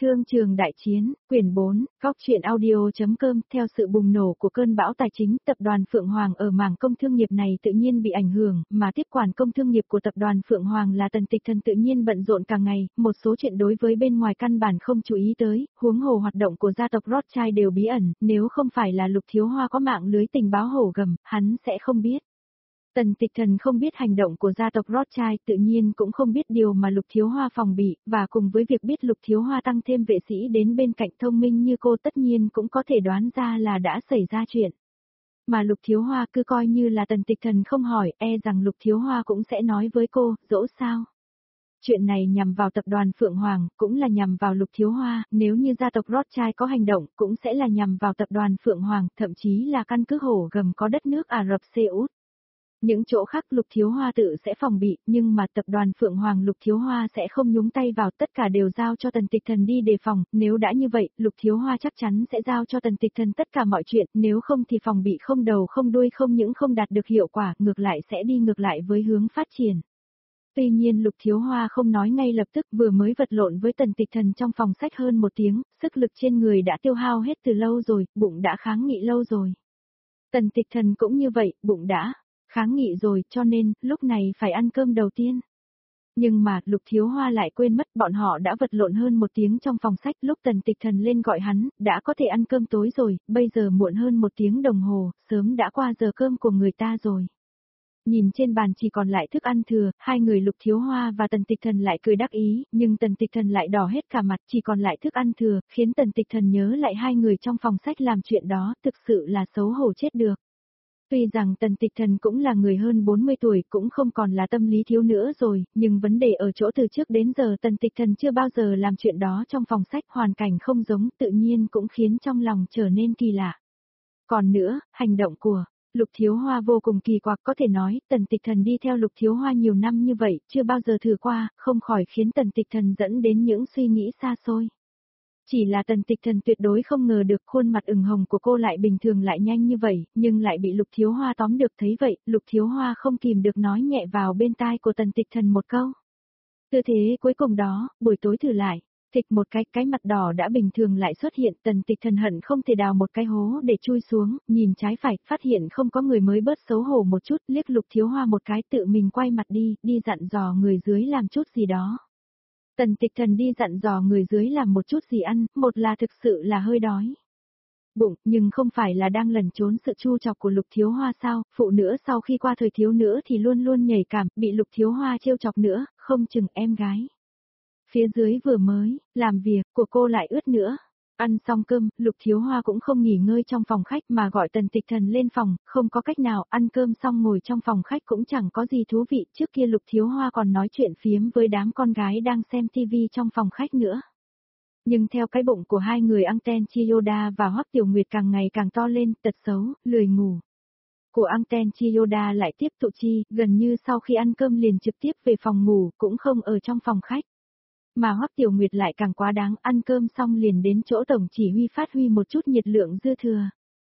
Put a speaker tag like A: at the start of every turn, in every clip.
A: Thương trường đại chiến, quyển 4, góc truyện audio.com. Theo sự bùng nổ của cơn bão tài chính, tập đoàn Phượng Hoàng ở mảng công thương nghiệp này tự nhiên bị ảnh hưởng, mà tiếp quản công thương nghiệp của tập đoàn Phượng Hoàng là Tần Tịch Thần tự nhiên bận rộn cả ngày, một số chuyện đối với bên ngoài căn bản không chú ý tới, huống hồ hoạt động của gia tộc Rothschild đều bí ẩn, nếu không phải là Lục Thiếu Hoa có mạng lưới tình báo hổ gầm, hắn sẽ không biết. Tần Tịch Thần không biết hành động của gia tộc Rothschild, tự nhiên cũng không biết điều mà Lục Thiếu Hoa phòng bị, và cùng với việc biết Lục Thiếu Hoa tăng thêm vệ sĩ đến bên cạnh thông minh như cô tất nhiên cũng có thể đoán ra là đã xảy ra chuyện. Mà Lục Thiếu Hoa cứ coi như là Tần Tịch Thần không hỏi, e rằng Lục Thiếu Hoa cũng sẽ nói với cô, dỗ sao. Chuyện này nhằm vào tập đoàn Phượng Hoàng, cũng là nhằm vào Lục Thiếu Hoa, nếu như gia tộc Rothschild có hành động, cũng sẽ là nhằm vào tập đoàn Phượng Hoàng, thậm chí là căn cứ hổ gầm có đất nước Ả Rập Xê Út. Những chỗ khác Lục Thiếu Hoa tự sẽ phòng bị, nhưng mà tập đoàn Phượng Hoàng Lục Thiếu Hoa sẽ không nhúng tay vào, tất cả đều giao cho Tần Tịch Thần đi đề phòng, nếu đã như vậy, Lục Thiếu Hoa chắc chắn sẽ giao cho Tần Tịch Thần tất cả mọi chuyện, nếu không thì phòng bị không đầu không đuôi, không những không đạt được hiệu quả, ngược lại sẽ đi ngược lại với hướng phát triển. Tuy nhiên Lục Thiếu Hoa không nói ngay lập tức, vừa mới vật lộn với Tần Tịch Thần trong phòng sách hơn một tiếng, sức lực trên người đã tiêu hao hết từ lâu rồi, bụng đã kháng nghị lâu rồi. Tần Tịch Thần cũng như vậy, bụng đã kháng nghị rồi, cho nên, lúc này phải ăn cơm đầu tiên. Nhưng mà, Lục Thiếu Hoa lại quên mất bọn họ đã vật lộn hơn một tiếng trong phòng sách, lúc Tần Tịch Thần lên gọi hắn, đã có thể ăn cơm tối rồi, bây giờ muộn hơn một tiếng đồng hồ, sớm đã qua giờ cơm của người ta rồi. Nhìn trên bàn chỉ còn lại thức ăn thừa, hai người Lục Thiếu Hoa và Tần Tịch Thần lại cười đắc ý, nhưng Tần Tịch Thần lại đỏ hết cả mặt, chỉ còn lại thức ăn thừa, khiến Tần Tịch Thần nhớ lại hai người trong phòng sách làm chuyện đó, thực sự là xấu hổ chết được. Tuy rằng Tần Tịch Thần cũng là người hơn 40 tuổi, cũng không còn là tâm lý thiếu nữa rồi, nhưng vấn đề ở chỗ từ trước đến giờ Tần Tịch Thần chưa bao giờ làm chuyện đó trong phòng sách, hoàn cảnh không giống, tự nhiên cũng khiến trong lòng trở nên kỳ lạ. Còn nữa, hành động của Lục Thiếu Hoa vô cùng kỳ quặc, có thể nói, Tần Tịch Thần đi theo Lục Thiếu Hoa nhiều năm như vậy, chưa bao giờ thử qua, không khỏi khiến Tần Tịch Thần dẫn đến những suy nghĩ xa xôi. Chỉ là Tần Tịch Thần tuyệt đối không ngờ được khuôn mặt ửng hồng của cô lại bình thường lại nhanh như vậy, nhưng lại bị Lục Thiếu Hoa tóm được, thấy vậy, Lục Thiếu Hoa không kìm được nói nhẹ vào bên tai của Tần Tịch Thần một câu. Tư thế cuối cùng đó, buổi tối thử lại, thịch một cái mặt đỏ đã bình thường lại xuất hiện, Tần Tịch Thần hận không thể đào một cái hố để chui xuống, nhìn trái phải, phát hiện không có người mới bớt xấu hổ một chút, liếc Lục Thiếu Hoa một cái tự mình quay mặt đi dặn dò người dưới làm chút gì đó. Tần Tịch Thần đi dặn dò người dưới làm một chút gì ăn, một là thực sự là hơi đói bụng, nhưng không phải là đang lẩn trốn sự chu chọc của Lục Thiếu Hoa sao, phụ nữ sau khi qua thời thiếu nữ thì luôn luôn nhạy cảm, bị Lục Thiếu Hoa trêu chọc nữa, không chừng em gái phía dưới vừa mới làm việc của cô lại ướt nữa. Ăn xong cơm, Lục Thiếu Hoa cũng không nghỉ ngơi trong phòng khách mà gọi Tần Tịch Thần lên phòng, không có cách nào, ăn cơm xong ngồi trong phòng khách cũng chẳng có gì thú vị, trước kia Lục Thiếu Hoa còn nói chuyện phiếm với đám con gái đang xem tivi trong phòng khách nữa. Nhưng theo cái bụng của hai người Anten Chiyoda và Hoắc Tiểu Nguyệt càng ngày càng to lên, tật xấu, lười ngủ của Anten Chiyoda lại tiếp tục chi, gần như sau khi ăn cơm liền trực tiếp về phòng ngủ, cũng không ở trong phòng khách. Mà Hoắc Tiểu Nguyệt lại càng quá đáng, ăn cơm xong liền đến chỗ tổng chỉ huy phát huy một chút nhiệt lượng dư thừa.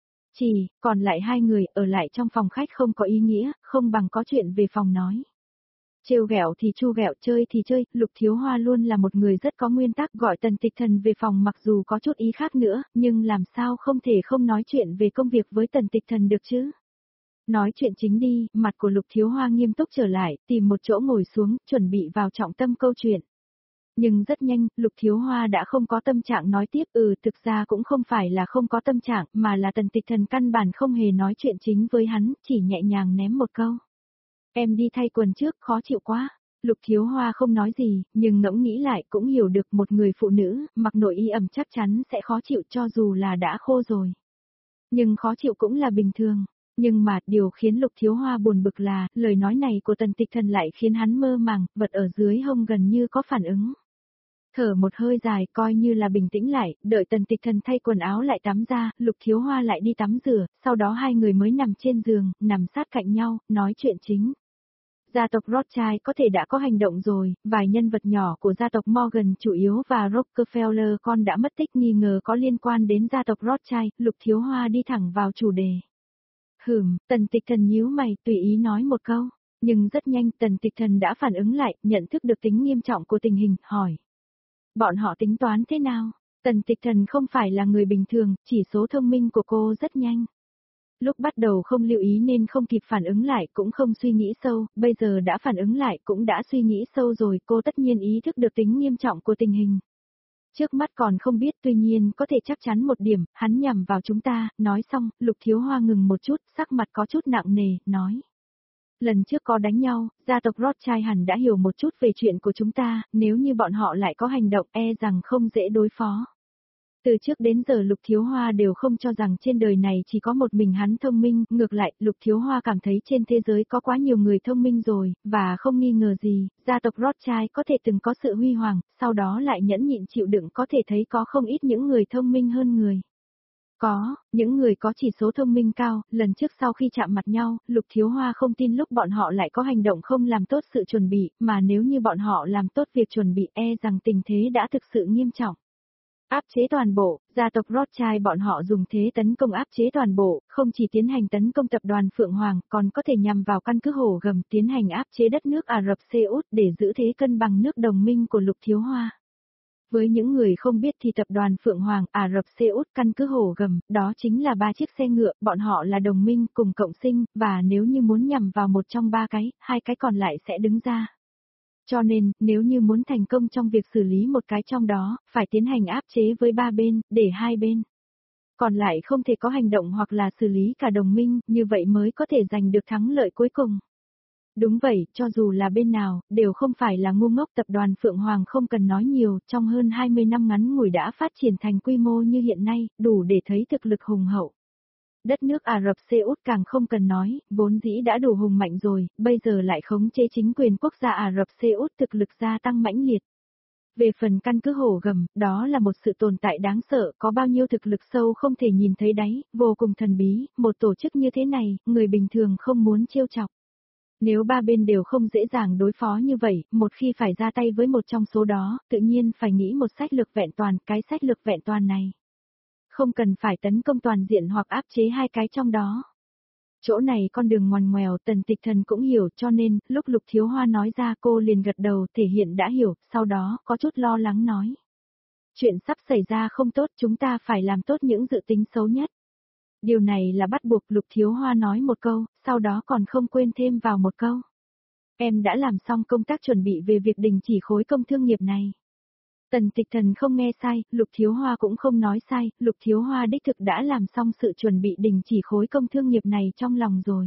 A: Còn lại hai người ở lại trong phòng khách không có ý nghĩa, không bằng có chuyện về phòng nói. Trêu ghẹo thì chu ghẹo, chơi thì chơi, Lục Thiếu Hoa luôn là một người rất có nguyên tắc, gọi Tần Tịch Thần về phòng mặc dù có chút ý khác nữa, nhưng làm sao không thể không nói chuyện về công việc với Tần Tịch Thần được chứ. Nói chuyện chính đi, mặt của Lục Thiếu Hoa nghiêm túc trở lại, tìm một chỗ ngồi xuống, chuẩn bị vào trọng tâm câu chuyện. Nhưng rất nhanh, Lục Thiếu Hoa đã không có tâm trạng nói tiếp, thực ra cũng không phải là không có tâm trạng, mà là Tần Tịch Thần căn bản không hề nói chuyện chính với hắn, chỉ nhẹ nhàng ném một câu. Em đi thay quần trước, khó chịu quá. Lục Thiếu Hoa không nói gì, nhưng ngẫm nghĩ lại cũng hiểu được một người phụ nữ, mặc nội y ẩm chắc chắn sẽ khó chịu cho dù là đã khô rồi. Nhưng khó chịu cũng là bình thường. Nhưng mà, điều khiến Lục Thiếu Hoa buồn bực là, lời nói này của Tần Tịch Thần lại khiến hắn mơ màng, vật ở dưới hông gần như có phản ứng. Thở một hơi dài coi như là bình tĩnh lại, đợi Tần Tịch Thần thay quần áo lại tắm ra, Lục Thiếu Hoa lại đi tắm rửa, sau đó hai người mới nằm trên giường, nằm sát cạnh nhau, nói chuyện chính. Gia tộc Rothschild có thể đã có hành động rồi, vài nhân vật nhỏ của gia tộc Morgan chủ yếu và Rockefeller con đã mất tích nghi ngờ có liên quan đến gia tộc Rothschild, Lục Thiếu Hoa đi thẳng vào chủ đề. Tần Tịch Thần nhíu mày tùy ý nói một câu, nhưng rất nhanh Tần Tịch Thần đã phản ứng lại, nhận thức được tính nghiêm trọng của tình hình, hỏi. Bọn họ tính toán thế nào? Tần Tịch Thần không phải là người bình thường, chỉ số thông minh của cô rất nhanh. Lúc bắt đầu không lưu ý nên không kịp phản ứng lại cũng không suy nghĩ sâu, bây giờ đã phản ứng lại cũng đã suy nghĩ sâu rồi, cô tất nhiên ý thức được tính nghiêm trọng của tình hình. Trước mắt còn không biết, tuy nhiên có thể chắc chắn một điểm, hắn nhằm vào chúng ta, nói xong, Lục Thiếu Hoa ngừng một chút, sắc mặt có chút nặng nề, nói. Lần trước có đánh nhau, gia tộc Rothschild hẳn đã hiểu một chút về chuyện của chúng ta, nếu như bọn họ lại có hành động e rằng không dễ đối phó. Từ trước đến giờ Lục Thiếu Hoa đều không cho rằng trên đời này chỉ có một mình hắn thông minh, ngược lại, Lục Thiếu Hoa cảm thấy trên thế giới có quá nhiều người thông minh rồi, và không nghi ngờ gì, gia tộc Rothschild có thể từng có sự huy hoàng, sau đó lại nhẫn nhịn chịu đựng có thể thấy có không ít những người thông minh hơn người. Có, những người có chỉ số thông minh cao, lần trước sau khi chạm mặt nhau, Lục Thiếu Hoa không tin lúc bọn họ lại có hành động không làm tốt sự chuẩn bị, mà nếu như bọn họ làm tốt việc chuẩn bị e rằng tình thế đã thực sự nghiêm trọng. Áp chế toàn bộ, gia tộc Rothschild bọn họ dùng thế tấn công áp chế toàn bộ, không chỉ tiến hành tấn công tập đoàn Phượng Hoàng, còn có thể nhằm vào căn cứ Hổ Gầm tiến hành áp chế đất nước Ả Rập Xê Út để giữ thế cân bằng nước đồng minh của Lục Thiếu Hoa. Với những người không biết thì tập đoàn Phượng Hoàng, Ả Rập Xê Út, căn cứ Hổ Gầm, đó chính là 3 chiếc xe ngựa, bọn họ là đồng minh cùng cộng sinh, và nếu như muốn nhằm vào một trong 3 cái, 2 cái còn lại sẽ đứng ra. Cho nên, nếu như muốn thành công trong việc xử lý một cái trong đó, phải tiến hành áp chế với 3 bên, để 2 bên. Còn lại không thể có hành động hoặc là xử lý cả đồng minh, như vậy mới có thể giành được thắng lợi cuối cùng. Đúng vậy, cho dù là bên nào, đều không phải là ngu ngốc, tập đoàn Phượng Hoàng không cần nói nhiều, trong hơn 20 năm ngắn ngủi đã phát triển thành quy mô như hiện nay, đủ để thấy thực lực hùng hậu. Đất nước Ả Rập Xê Út càng không cần nói, vốn dĩ đã đủ hùng mạnh rồi, bây giờ lại khống chế chính quyền quốc gia Ả Rập Xê Út, thực lực gia tăng mãnh liệt. Về phần căn cứ Hổ Gầm, đó là một sự tồn tại đáng sợ, có bao nhiêu thực lực sâu không thể nhìn thấy đáy, vô cùng thần bí, một tổ chức như thế này, người bình thường không muốn trêu chọc. Nếu 3 bên đều không dễ dàng đối phó như vậy, một khi phải ra tay với một trong số đó, tự nhiên phải nghĩ một sách lược vẹn toàn, cái sách lược vẹn toàn này. Không cần phải tấn công toàn diện hoặc áp chế 2 cái trong đó. Chỗ này con đường ngoằn ngoèo, Tần Tịch Thần cũng hiểu, cho nên, lúc Lục Thiếu Hoa nói ra cô liền gật đầu, thể hiện đã hiểu, sau đó, có chút lo lắng nói. Chuyện sắp xảy ra không tốt, chúng ta phải làm tốt những dự tính xấu nhất. Điều này là bắt buộc, Lục Thiếu Hoa nói một câu, sau đó còn không quên thêm vào một câu. Em đã làm xong công tác chuẩn bị về việc đình chỉ khối công thương nghiệp này. Tần Tịch Thần không nghe sai, Lục Thiếu Hoa cũng không nói sai, Lục Thiếu Hoa đích thực đã làm xong sự chuẩn bị đình chỉ khối công thương nghiệp này trong lòng rồi.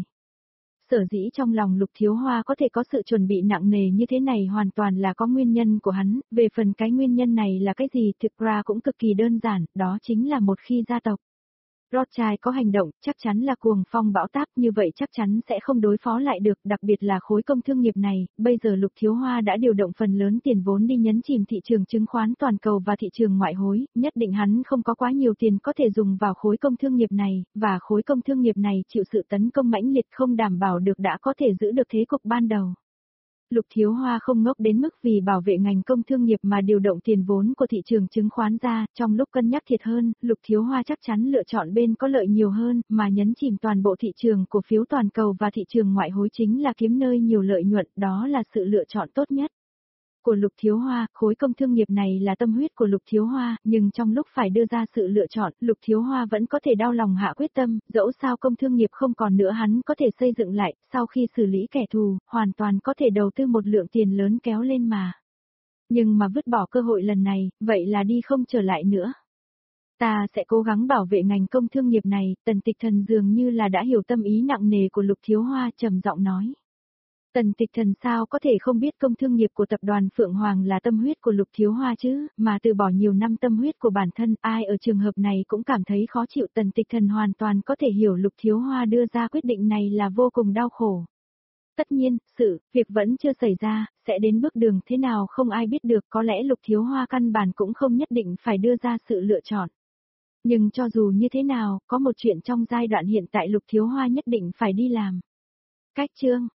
A: Sở dĩ trong lòng Lục Thiếu Hoa có thể có sự chuẩn bị nặng nề như thế này hoàn toàn là có nguyên nhân của hắn, về phần cái nguyên nhân này là cái gì thực ra cũng cực kỳ đơn giản, đó chính là một khi gia tộc Rothschild có hành động, chắc chắn là cuồng phong bão táp, như vậy chắc chắn sẽ không đối phó lại được, đặc biệt là khối công thương nghiệp này, bây giờ Lục Thiếu Hoa đã điều động phần lớn tiền vốn đi nhấn chìm thị trường chứng khoán toàn cầu và thị trường ngoại hối, nhất định hắn không có quá nhiều tiền có thể dùng vào khối công thương nghiệp này, và khối công thương nghiệp này chịu sự tấn công mãnh liệt không đảm bảo được đã có thể giữ được thế cục ban đầu. Lục Thiếu Hoa không ngốc đến mức vì bảo vệ ngành công thương nghiệp mà điều động tiền vốn của thị trường chứng khoán ra, trong lúc cân nhắc thiệt hơn, Lục Thiếu Hoa chắc chắn lựa chọn bên có lợi nhiều hơn, mà nhấn chìm toàn bộ thị trường cổ phiếu toàn cầu và thị trường ngoại hối chính là kiếm nơi nhiều lợi nhuận, đó là sự lựa chọn tốt nhất. Của Lục Thiếu Hoa, khối công thương nghiệp này là tâm huyết của Lục Thiếu Hoa, nhưng trong lúc phải đưa ra sự lựa chọn, Lục Thiếu Hoa vẫn có thể đau lòng hạ quyết tâm, dẫu sao công thương nghiệp không còn nữa hắn có thể xây dựng lại, sau khi xử lý kẻ thù, hoàn toàn có thể đầu tư một lượng tiền lớn kéo lên mà. Nhưng mà vứt bỏ cơ hội lần này, vậy là đi không trở lại nữa. Ta sẽ cố gắng bảo vệ ngành công thương nghiệp này, Tần Tịch Thần dường như là đã hiểu tâm ý nặng nề của Lục Thiếu Hoa, trầm giọng nói. Tần Tịch Thần sao có thể không biết công thương nghiệp của tập đoàn Phượng Hoàng là tâm huyết của Lục Thiếu Hoa chứ, mà từ bỏ nhiều năm tâm huyết của bản thân, ai ở trường hợp này cũng cảm thấy khó chịu. Tần Tịch Thần hoàn toàn có thể hiểu Lục Thiếu Hoa đưa ra quyết định này là vô cùng đau khổ. Tất nhiên, việc vẫn chưa xảy ra, sẽ đến bước đường thế nào không ai biết được, có lẽ Lục Thiếu Hoa căn bản cũng không nhất định phải đưa ra sự lựa chọn. Nhưng cho dù như thế nào, có một chuyện trong giai đoạn hiện tại Lục Thiếu Hoa nhất định phải đi làm. Cách chương